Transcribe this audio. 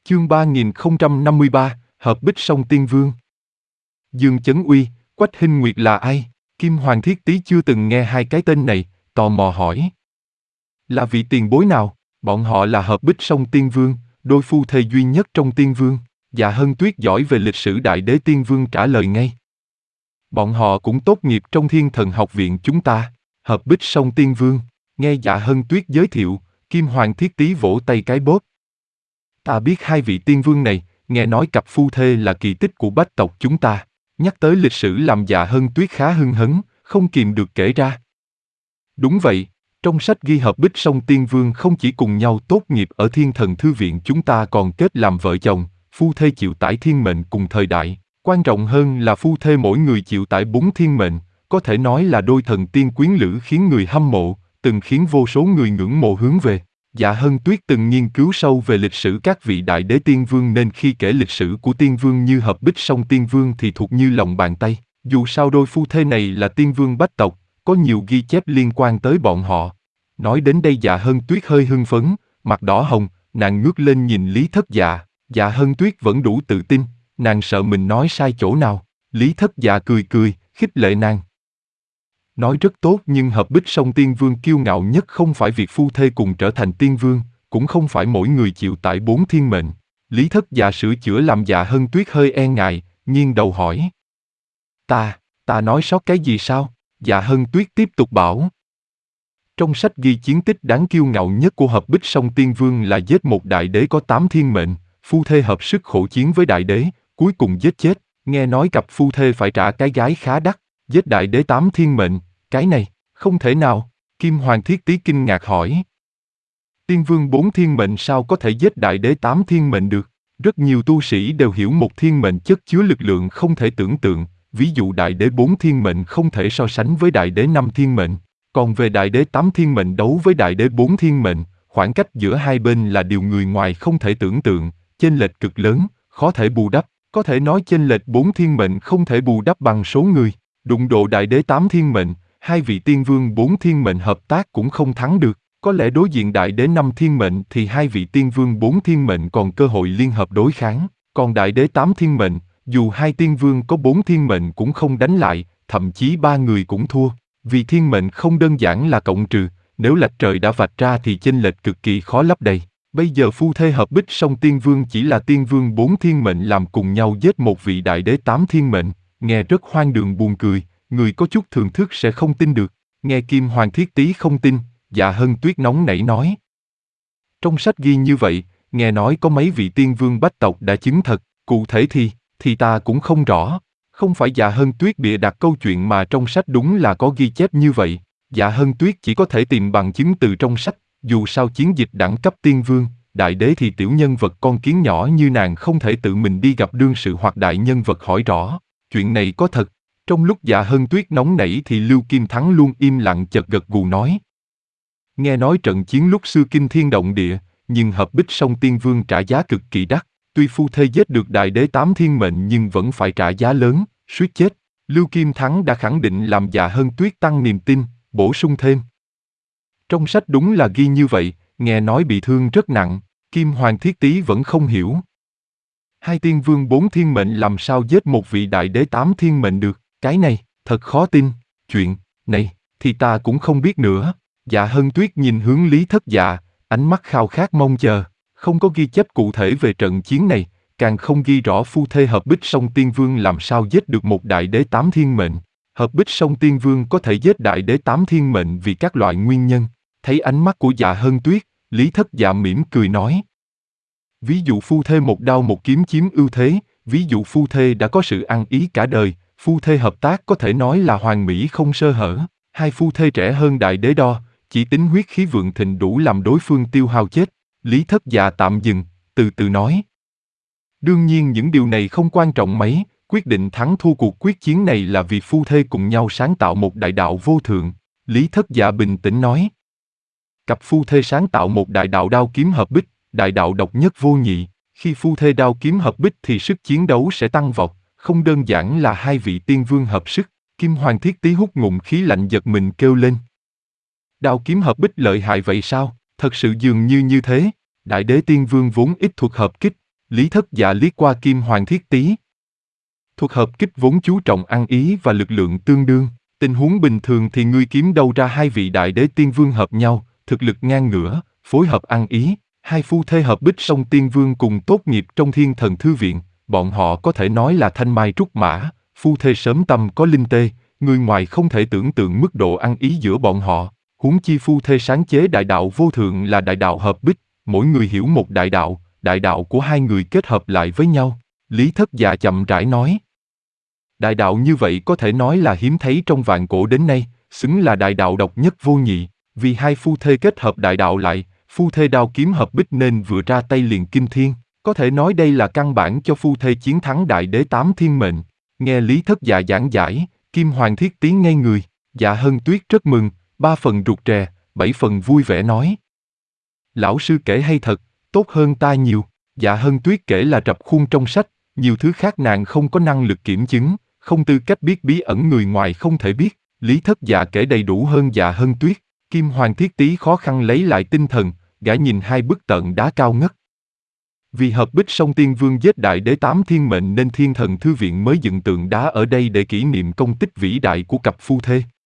Chương 3053, Hợp Bích Song Tiên Vương. Dương Chấn Uy, Quách Hinh Nguyệt là ai? Kim Hoàng Thiết Tý chưa từng nghe hai cái tên này, tò mò hỏi. Là vị tiền bối nào? Bọn họ là Hợp Bích Song Tiên Vương, đôi phu thê duy nhất trong Tiên Vương. Dạ Hân Tuyết giỏi về lịch sử Đại Đế Tiên Vương trả lời ngay. Bọn họ cũng tốt nghiệp trong Thiên Thần Học viện chúng ta. Hợp Bích Song Tiên Vương. Nghe Dạ Hân Tuyết giới thiệu, Kim Hoàng Thiết Tý vỗ tay cái bóp. Ta biết hai vị tiên vương này, nghe nói cặp phu thê là kỳ tích của bách tộc chúng ta. Nhắc tới lịch sử làm Dạ Hân Tuyết khá hưng hấn, không kìm được kể ra. Đúng vậy, trong sách ghi Hợp Bích Song Tiên Vương không chỉ cùng nhau tốt nghiệp ở Thiên Thần Thư viện chúng ta còn kết làm vợ chồng, phu thê chịu tải thiên mệnh cùng thời đại. Quan trọng hơn là phu thê mỗi người chịu tải 4 thiên mệnh, có thể nói là đôi thần tiên quyến lữ khiến người hâm mộ, từng khiến vô số người ngưỡng mộ hướng về. Dạ Hân Tuyết từng nghiên cứu sâu về lịch sử các vị Đại Đế Tiên Vương nên khi kể lịch sử của Tiên Vương như Hợp Bích Song Tiên Vương thì thuộc như lòng bàn tay. Dù sao đôi phu thê này là Tiên Vương bách tộc, có nhiều ghi chép liên quan tới bọn họ. Nói đến đây Dạ Hân Tuyết hơi hưng phấn, mặt đỏ hồng, nàng ngước lên nhìn Lý Thất Dạ. Dạ Hân Tuyết vẫn đủ tự tin, nàng sợ mình nói sai chỗ nào. Lý Thất Dạ cười cười, khích lệ nàng. Nói rất tốt nhưng Hợp Bích Song Tiên Vương kiêu ngạo nhất không phải việc phu thê cùng trở thành Tiên Vương, cũng không phải mỗi người chịu tải 4 thiên mệnh. Lý Thất Dạ sửa chữa làm Dạ Hân Tuyết hơi e ngại, nghiêng đầu hỏi. Ta nói sót cái gì sao? Dạ Hân Tuyết tiếp tục bảo. Trong sách ghi chiến tích đáng kiêu ngạo nhất của Hợp Bích Song Tiên Vương là giết một đại đế có 8 thiên mệnh, phu thê hợp sức khổ chiến với đại đế, cuối cùng giết chết. Nghe nói cặp phu thê phải trả cái gái khá đắt, giết đại đế 8 thiên mệnh, cái này, không thể nào. Kim Hoàng Thiết Tý kinh ngạc hỏi. Tiên Vương 4 thiên mệnh sao có thể giết đại đế 8 thiên mệnh được? Rất nhiều tu sĩ đều hiểu một thiên mệnh chất chứa lực lượng không thể tưởng tượng, ví dụ đại đế 4 thiên mệnh không thể so sánh với đại đế 5 thiên mệnh. Còn về đại đế 8 thiên mệnh đấu với đại đế 4 thiên mệnh, khoảng cách giữa hai bên là điều người ngoài không thể tưởng tượng, chênh lệch cực lớn, khó thể bù đắp. Có thể nói chênh lệch 4 thiên mệnh không thể bù đắp bằng số người. Đụng độ đại đế 8 thiên mệnh, hai vị tiên vương 4 thiên mệnh hợp tác cũng không thắng được. Có lẽ đối diện đại đế 5 thiên mệnh thì hai vị tiên vương 4 thiên mệnh còn cơ hội liên hợp đối kháng. Còn đại đế 8 thiên mệnh, dù hai tiên vương có 4 thiên mệnh cũng không đánh lại, thậm chí 3 người cũng thua. Vì thiên mệnh không đơn giản là cộng trừ, nếu lệch trời đã vạch ra thì chênh lệch cực kỳ khó lấp đầy. Bây giờ phu thê Hợp Bích Song Tiên Vương chỉ là tiên vương 4 thiên mệnh làm cùng nhau giết một vị đại đế 8 thiên mệnh, nghe rất hoang đường buồn cười, người có chút thường thức sẽ không tin được. Nghe Kim Hoàng Thiết Tý không tin, Dạ Hân Tuyết nóng nảy nói. Trong sách ghi như vậy, nghe nói có mấy vị tiên vương bách tộc đã chứng thật, cụ thể thì ta cũng không rõ. Không phải Dạ Hân Tuyết bịa đặt câu chuyện mà trong sách đúng là có ghi chép như vậy. Dạ Hân Tuyết chỉ có thể tìm bằng chứng từ trong sách, dù sao chiến dịch đẳng cấp tiên vương, đại đế thì tiểu nhân vật con kiến nhỏ như nàng không thể tự mình đi gặp đương sự hoặc đại nhân vật hỏi rõ. Chuyện này có thật. Trong lúc Dạ Hân Tuyết nóng nảy thì Lưu Kim Thắng luôn im lặng chợt gật gù nói. Nghe nói trận chiến lúc xưa kinh thiên động địa, nhưng Hợp Bích Song Tiên Vương trả giá cực kỳ đắt. Tuy phu thê giết được đại đế 8 thiên mệnh nhưng vẫn phải trả giá lớn, suýt chết. Lưu Kim Thắng đã khẳng định làm Dạ Hân Tuyết tăng niềm tin, bổ sung thêm. Trong sách đúng là ghi như vậy, nghe nói bị thương rất nặng, Kim Hoàng Thiết Tý vẫn không hiểu. Hai tiên vương 4 thiên mệnh làm sao giết một vị đại đế 8 thiên mệnh được, cái này, thật khó tin. Chuyện này, thì ta cũng không biết nữa. Dạ Hân Tuyết nhìn hướng Lý Thất Dạ, ánh mắt khao khát mong chờ. Không có ghi chép cụ thể về trận chiến này, càng không ghi rõ phu thê Hợp Bích Song Tiên Vương làm sao giết được một đại đế 8 thiên mệnh. Hợp Bích Song Tiên Vương có thể giết đại đế 8 thiên mệnh vì các loại nguyên nhân. Thấy ánh mắt của Dạ Hân Tuyết, Lý Thất Dạ mỉm cười nói. Ví dụ phu thê một đao một kiếm chiếm ưu thế, ví dụ phu thê đã có sự ăn ý cả đời, phu thê hợp tác có thể nói là hoàn mỹ không sơ hở. Hai phu thê trẻ hơn đại đế đo, chỉ tính huyết khí vượng thịnh đủ làm đối phương tiêu hao chết. Lý Thất Dạ tạm dừng, từ từ nói. Đương nhiên những điều này không quan trọng mấy, quyết định thắng thua cuộc quyết chiến này là vì phu thê cùng nhau sáng tạo một đại đạo vô thượng. Lý Thất Dạ bình tĩnh nói. Cặp phu thê sáng tạo một đại đạo đao kiếm hợp bích, đại đạo độc nhất vô nhị. Khi phu thê đao kiếm hợp bích thì sức chiến đấu sẽ tăng vọt, không đơn giản là hai vị tiên vương hợp sức. Kim Hoàng Thiết Tý hút ngụm khí lạnh giật mình kêu lên. Đao kiếm hợp bích lợi hại vậy sao? Thật sự dường như thế. Đại đế tiên vương vốn ít thuật hợp kích, Lý Thất Dạ liếc qua Kim Hoàng Thiết Tý. Thuật hợp kích vốn chú trọng ăn ý và lực lượng tương đương. Tình huống bình thường thì ngươi kiếm đâu ra hai vị đại đế tiên vương hợp nhau, thực lực ngang ngửa, phối hợp ăn ý. Hai phu thê hợp bích song tiên vương cùng tốt nghiệp trong Thiên Thần Thư Viện, bọn họ có thể nói là thanh mai trúc mã, phu thê sớm tâm có linh tê, người ngoài không thể tưởng tượng mức độ ăn ý giữa bọn họ. Huống chi phu thê sáng chế đại đạo vô thượng là đại đạo hợp bích, mỗi người hiểu một đại đạo của hai người kết hợp lại với nhau. Lý Thất Dạ chậm rãi nói. Đại đạo như vậy có thể nói là hiếm thấy trong vạn cổ đến nay, xứng là đại đạo độc nhất vô nhị, vì hai phu thê kết hợp đại đạo lại, phu thê đao kiếm hợp bích nên vừa ra tay liền kim thiên, có thể nói đây là căn bản cho phu thê chiến thắng đại đế tám thiên mệnh. Nghe Lý Thất Dạ giảng giải, Kim Hoàng Thiết Tý ngây người, Dạ Hân Tuyết rất mừng, 3 phần rụt rè, 7 phần vui vẻ nói. Lão sư kể hay thật, tốt hơn ta nhiều. Dạ Hân Tuyết kể là rập khuôn trong sách, nhiều thứ khác nàng không có năng lực kiểm chứng, không tư cách biết bí ẩn người ngoài không thể biết. Lý Thất Dạ kể đầy đủ hơn Dạ Hân Tuyết. Kim Hoàng Thiết Tý khó khăn lấy lại tinh thần, gã nhìn hai bức tượng đá cao ngất. Vì hợp bích song tiên vương giết đại đế tám thiên mệnh nên Thiên Thần Thư Viện mới dựng tượng đá ở đây để kỷ niệm công tích vĩ đại của cặp phu thê.